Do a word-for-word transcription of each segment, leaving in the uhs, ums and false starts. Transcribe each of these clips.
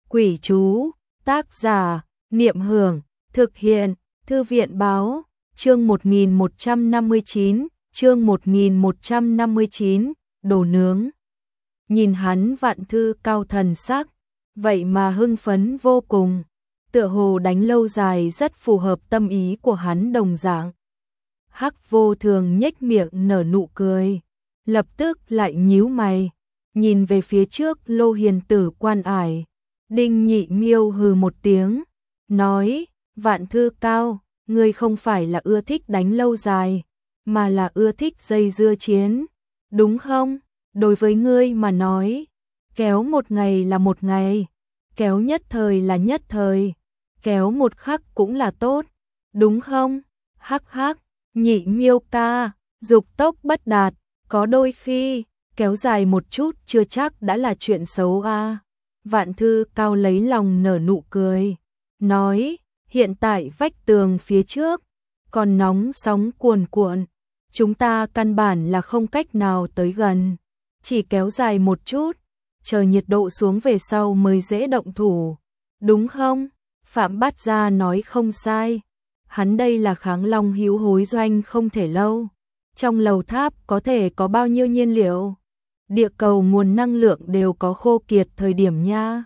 Quỷ chú, tác giả, Niệm Hưởng, thực hiện, Thư viện báo, chương một nghìn một trăm năm mươi chín, chương một nghìn một trăm năm mươi chín, đồ nướng. Nhìn hắn Vạn Thư Cao thần sắc, vậy mà hưng phấn vô cùng, tựa hồ đánh lâu dài rất phù hợp tâm ý của hắn đồng dạng. Hắc Vô Thường nhếch miệng nở nụ cười, lập tức lại nhíu mày, nhìn về phía trước Lô Hiền Tử quan ải. Đinh Nhị Miêu hừ một tiếng, nói, Vạn Thư Cao, ngươi không phải là ưa thích đánh lâu dài, mà là ưa thích dây dưa chiến, đúng không? Đối với ngươi mà nói, kéo một ngày là một ngày, kéo nhất thời là nhất thời, kéo một khắc cũng là tốt, đúng không? Hắc hắc, Nhị Miêu ca, dục tốc bất đạt, có đôi khi, kéo dài một chút chưa chắc đã là chuyện xấu a. À. Vạn Thư Cao lấy lòng nở nụ cười, nói, hiện tại vách tường phía trước, còn nóng sóng cuồn cuộn, chúng ta căn bản là không cách nào tới gần, chỉ kéo dài một chút, chờ nhiệt độ xuống về sau mới dễ động thủ, đúng không? Phạm Bát Gia nói không sai, hắn đây là Kháng Long hữu hối doanh không thể lâu, trong lầu tháp có thể có bao nhiêu nhiên liệu? Địa cầu nguồn năng lượng đều có khô kiệt thời điểm nha.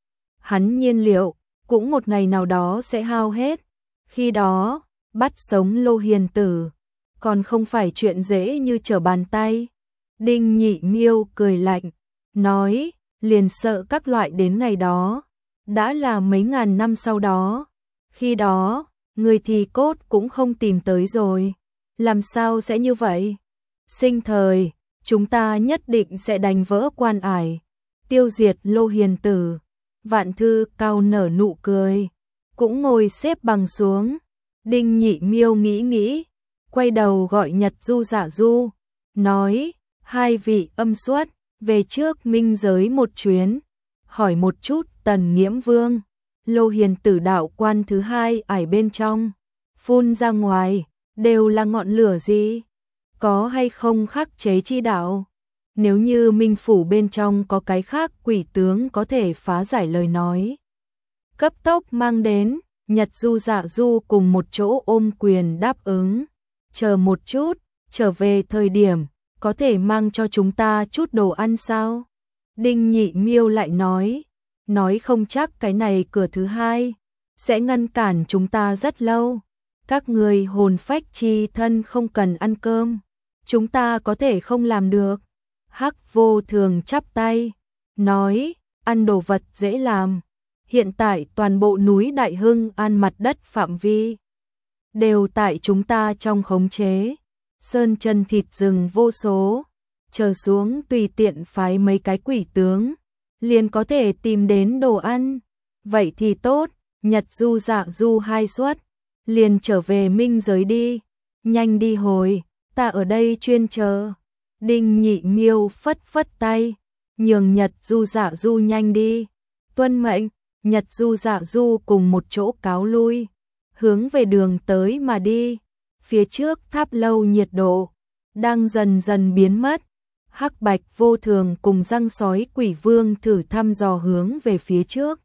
Hắn nhiên liệu, cũng một ngày nào đó sẽ hao hết. Khi đó, bắt sống Lô Hiền Tử, còn không phải chuyện dễ như trở bàn tay. Đinh Nhị Miêu cười lạnh, nói, liền sợ các loại đến ngày đó. Đã là mấy ngàn năm sau đó. Khi đó, người thì cốt cũng không tìm tới rồi. Làm sao sẽ như vậy? Sinh thời, chúng ta nhất định sẽ đánh vỡ quan ải, tiêu diệt Lô Hiền Tử. Vạn Thư Cao nở nụ cười, cũng ngồi xếp bằng xuống. Đinh Nhị Miêu nghĩ nghĩ, quay đầu gọi Nhật Du Dạ Du, nói, hai vị âm xuất, về trước minh giới một chuyến, hỏi một chút Tần Nghiễm Vương, Lô Hiền Tử đạo quan thứ hai ải bên trong, phun ra ngoài, đều là ngọn lửa gì? Có hay không khắc chế chi đạo? Nếu như minh phủ bên trong có cái khác quỷ tướng có thể phá giải lời nói. Cấp tốc mang đến, Nhật Du Dạ Du cùng một chỗ ôm quyền đáp ứng. Chờ một chút, trở về thời điểm, có thể mang cho chúng ta chút đồ ăn sao? Đinh Nhị Miêu lại nói, nói không chắc cái này cửa thứ hai, sẽ ngăn cản chúng ta rất lâu. Các người hồn phách chi thân không cần ăn cơm, chúng ta có thể không làm được. Hắc Vô Thường chắp tay, nói, ăn đồ vật dễ làm. Hiện tại toàn bộ núi Đại Hưng An mặt đất phạm vi đều tại chúng ta trong khống chế. Sơn chân thịt rừng vô số, chờ xuống tùy tiện phái mấy cái quỷ tướng, liền có thể tìm đến đồ ăn. Vậy thì tốt, Nhật Du Dạ Du hai suất, liền trở về minh giới đi, nhanh đi hồi, ta ở đây chuyên chờ. Đinh Nhị Miêu phất phất tay, nhường Nhật Du Dạ Du nhanh đi. Tuân mệnh, Nhật Du Dạ Du cùng một chỗ cáo lui, hướng về đường tới mà đi. Phía trước tháp lâu nhiệt độ đang dần dần biến mất. Hắc Bạch Vô Thường cùng răng sói Quỷ Vương thử thăm dò hướng về phía trước.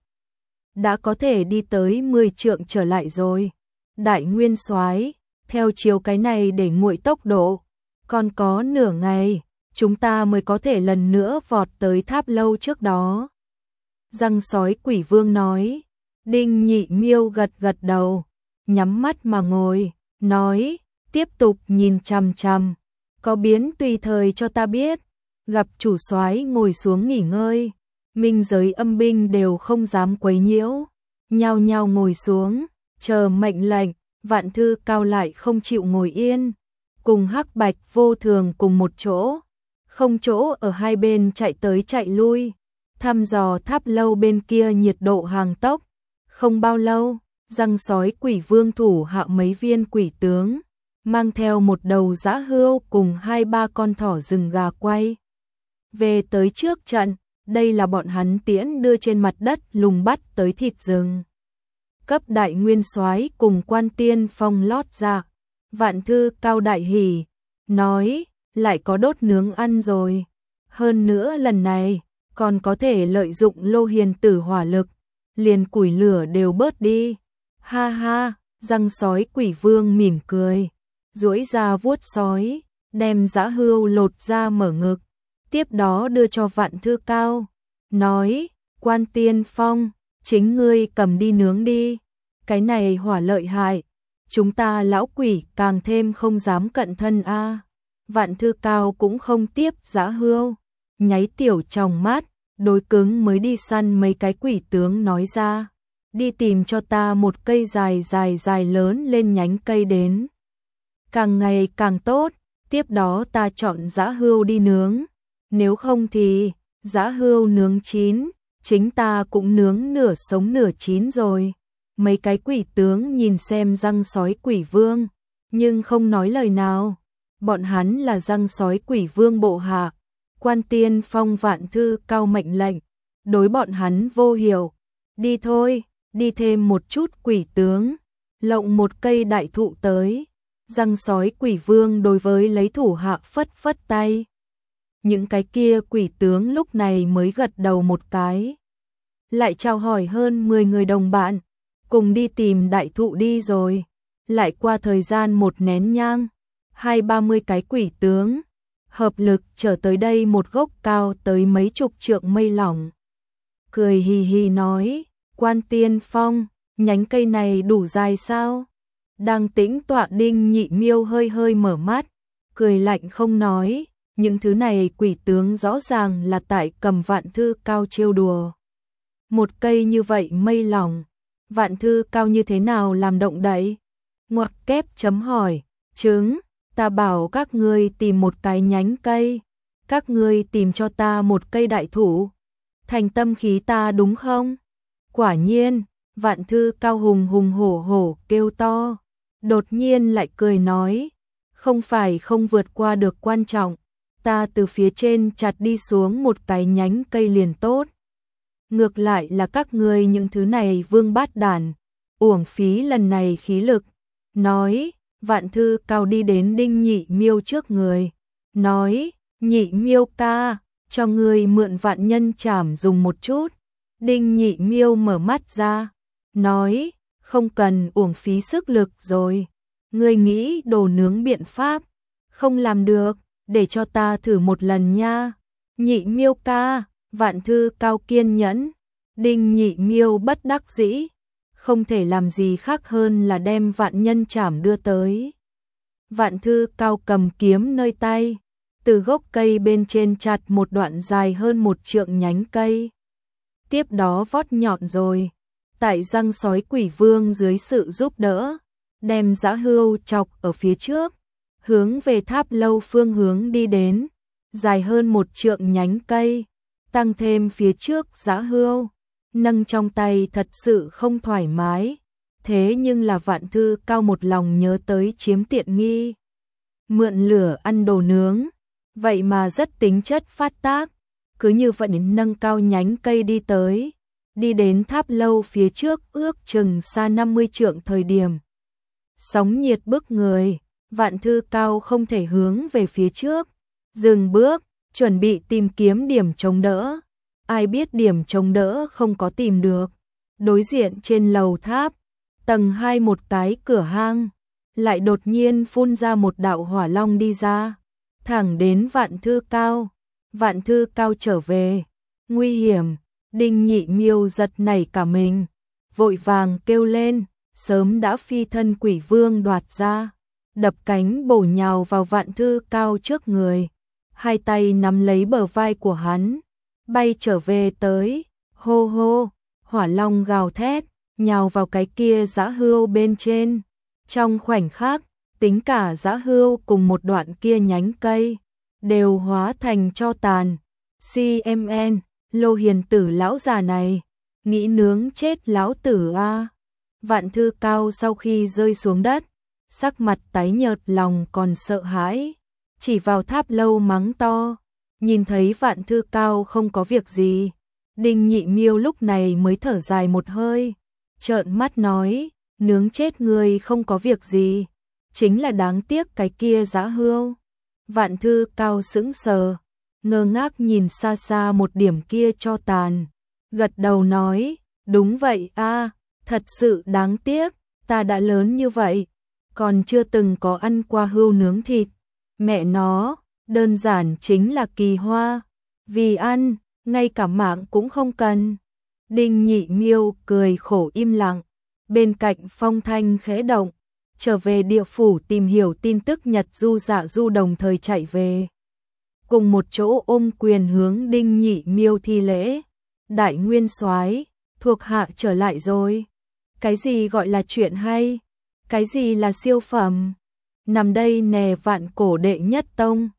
Đã có thể đi tới mười trượng trở lại rồi. Đại Nguyên Soái, theo chiều cái này để nguội tốc độ, còn có nửa ngày, chúng ta mới có thể lần nữa vọt tới tháp lâu trước đó. Răng sói Quỷ Vương nói. Đinh Nhị Miêu gật gật đầu, nhắm mắt mà ngồi, nói, tiếp tục nhìn chằm chằm, có biến tùy thời cho ta biết. Gặp chủ soái ngồi xuống nghỉ ngơi, minh giới âm binh đều không dám quấy nhiễu, nhao nhao ngồi xuống, chờ mệnh lệnh. Vạn Thư Cao lại không chịu ngồi yên, cùng Hắc Bạch Vô Thường cùng một chỗ, không chỗ ở hai bên chạy tới chạy lui, thăm dò tháp lâu bên kia nhiệt độ hàng tốc. Không bao lâu, răng sói Quỷ Vương thủ hạ mấy viên quỷ tướng, mang theo một đầu dã hươu cùng hai ba con thỏ rừng gà quay về tới trước trận. Đây là bọn hắn tiễn đưa trên mặt đất lùng bắt tới thịt rừng. Cấp Đại Nguyên Soái cùng Quan Tiên Phong lót ra. Vạn Thư Cao đại hỉ, nói, lại có đốt nướng ăn rồi. Hơn nữa lần này, còn có thể lợi dụng Lô Hiền Tử hỏa lực, liền củi lửa đều bớt đi. Ha ha, răng sói quỷ vương mỉm cười, duỗi ra vuốt sói, đem dã hươu lột ra mở ngực, tiếp đó đưa cho Vạn Thư Cao, nói, Quan Tiên Phong, chính ngươi cầm đi nướng đi, cái này hỏa lợi hại, chúng ta lão quỷ càng thêm không dám cận thân a. À. Vạn Thư Cao cũng không tiếp dã hươu, nháy tiểu tròng mắt, đối cứng mới đi săn mấy cái quỷ tướng nói ra, đi tìm cho ta một cây dài dài dài lớn lên nhánh cây đến. Càng ngày càng tốt, tiếp đó ta chọn dã hươu đi nướng, nếu không thì dã hươu nướng chín, chính ta cũng nướng nửa sống nửa chín rồi. Mấy cái quỷ tướng nhìn xem răng sói quỷ vương, nhưng không nói lời nào. Bọn hắn là răng sói quỷ vương bộ hạ. Quan Tiên Phong Vạn Thư Cao mệnh lệnh, đối bọn hắn vô hiểu. Đi thôi, đi thêm một chút quỷ tướng, lộng một cây đại thụ tới. Răng sói quỷ vương đối với lấy thủ hạ phất phất tay. Những cái kia quỷ tướng lúc này mới gật đầu một cái. Lại chào hỏi hơn mười người đồng bạn, cùng đi tìm đại thụ đi rồi. Lại qua thời gian một nén nhang, hai ba mươi cái quỷ tướng, hợp lực trở tới đây một gốc cao tới mấy chục trượng mây lỏng. Cười hì hì nói, Quan Tiên Phong, nhánh cây này đủ dài sao? Đang tĩnh tọa Đinh Nhị Miêu hơi hơi mở mắt, cười lạnh không nói, những thứ này quỷ tướng rõ ràng là tại cầm Vạn Thư Cao trêu đùa. Một cây như vậy mây lỏng, Vạn Thư Cao như thế nào làm động đậy? Ngoặc kép chấm hỏi, chứng, ta bảo các ngươi tìm một cái nhánh cây, các ngươi tìm cho ta một cây đại thụ, thành tâm khí ta đúng không? Quả nhiên, Vạn Thư Cao hùng hùng hổ hổ kêu to, đột nhiên lại cười nói, không phải không vượt qua được quan trọng, ta từ phía trên chặt đi xuống một cái nhánh cây liền tốt. Ngược lại là các ngươi những thứ này vương bát đàn, uổng phí lần này khí lực. Nói, Vạn Thư Cao đi đến Đinh Nhị Miêu trước người, nói, Nhị Miêu ca, cho ngươi mượn vạn nhân trảm dùng một chút. Đinh Nhị Miêu mở mắt ra, nói, không cần uổng phí sức lực rồi, ngươi nghĩ đồ nướng biện pháp, không làm được, để cho ta thử một lần nha. Nhị Miêu ca, Vạn Thư Cao kiên nhẫn, Đinh Nhị Miêu bất đắc dĩ, không thể làm gì khác hơn là đem vạn nhân trảm đưa tới. Vạn Thư Cao cầm kiếm nơi tay, từ gốc cây bên trên chặt một đoạn dài hơn một trượng nhánh cây. Tiếp đó vót nhọn rồi, tại răng sói quỷ vương dưới sự giúp đỡ, đem dã hươu chọc ở phía trước, hướng về tháp lâu phương hướng đi đến, dài hơn một trượng nhánh cây, tăng thêm phía trước dã hươu, nâng trong tay thật sự không thoải mái, thế nhưng là Vạn Thư Cao một lòng nhớ tới chiếm tiện nghi. Mượn lửa ăn đồ nướng, vậy mà rất tính chất phát tác, cứ như vậy đến nâng cao nhánh cây đi tới, đi đến tháp lâu phía trước ước chừng xa năm mươi trượng thời điểm. Sóng nhiệt bức người, Vạn Thư Cao không thể hướng về phía trước, dừng bước, chuẩn bị tìm kiếm điểm chống đỡ. Ai biết điểm chống đỡ không có tìm được. Đối diện trên lầu tháp, tầng hai một cái cửa hang, lại đột nhiên phun ra một đạo hỏa long đi ra, thẳng đến Vạn Thư Cao. Vạn Thư Cao trở về, nguy hiểm, Đinh Nhị Miêu giật nảy cả mình, vội vàng kêu lên, sớm đã phi thân quỷ vương đoạt ra, đập cánh bổ nhào vào Vạn Thư Cao trước người, hai tay nắm lấy bờ vai của hắn, bay trở về tới, hô hô, hỏa long gào thét, nhào vào cái kia dã hươu bên trên. Trong khoảnh khắc, tính cả dã hươu cùng một đoạn kia nhánh cây, đều hóa thành tro tàn. xê em en, Lô Hiền Tử lão già này, nghĩ nướng chết lão tử a. Vạn Thư Cao sau khi rơi xuống đất, sắc mặt tái nhợt lòng còn sợ hãi, chỉ vào tháp lâu mắng to. Nhìn thấy Vạn Thư Cao không có việc gì, Đinh Nhị Miêu lúc này mới thở dài một hơi, trợn mắt nói, nướng chết người không có việc gì, chính là đáng tiếc cái kia dã hươu. Vạn Thư Cao sững sờ, ngơ ngác nhìn xa xa một điểm kia cho tàn, gật đầu nói, Đúng vậy a, thật sự đáng tiếc, ta đã lớn như vậy, còn chưa từng có ăn qua hươu nướng thịt. Mẹ nó, đơn giản chính là kỳ hoa, vì ăn, ngay cả mạng cũng không cần. Đinh Nhị Miêu cười khổ im lặng, bên cạnh Phong Thanh khẽ động, trở về địa phủ tìm hiểu tin tức Nhật Du Dạ Du đồng thời chạy về. Cùng một chỗ ôm quyền hướng Đinh Nhị Miêu thi lễ, đại nguyên soái, thuộc hạ trở lại rồi. Cái gì gọi là chuyện hay? Cái gì là siêu phẩm? Nằm đây nè vạn cổ đệ nhất tông.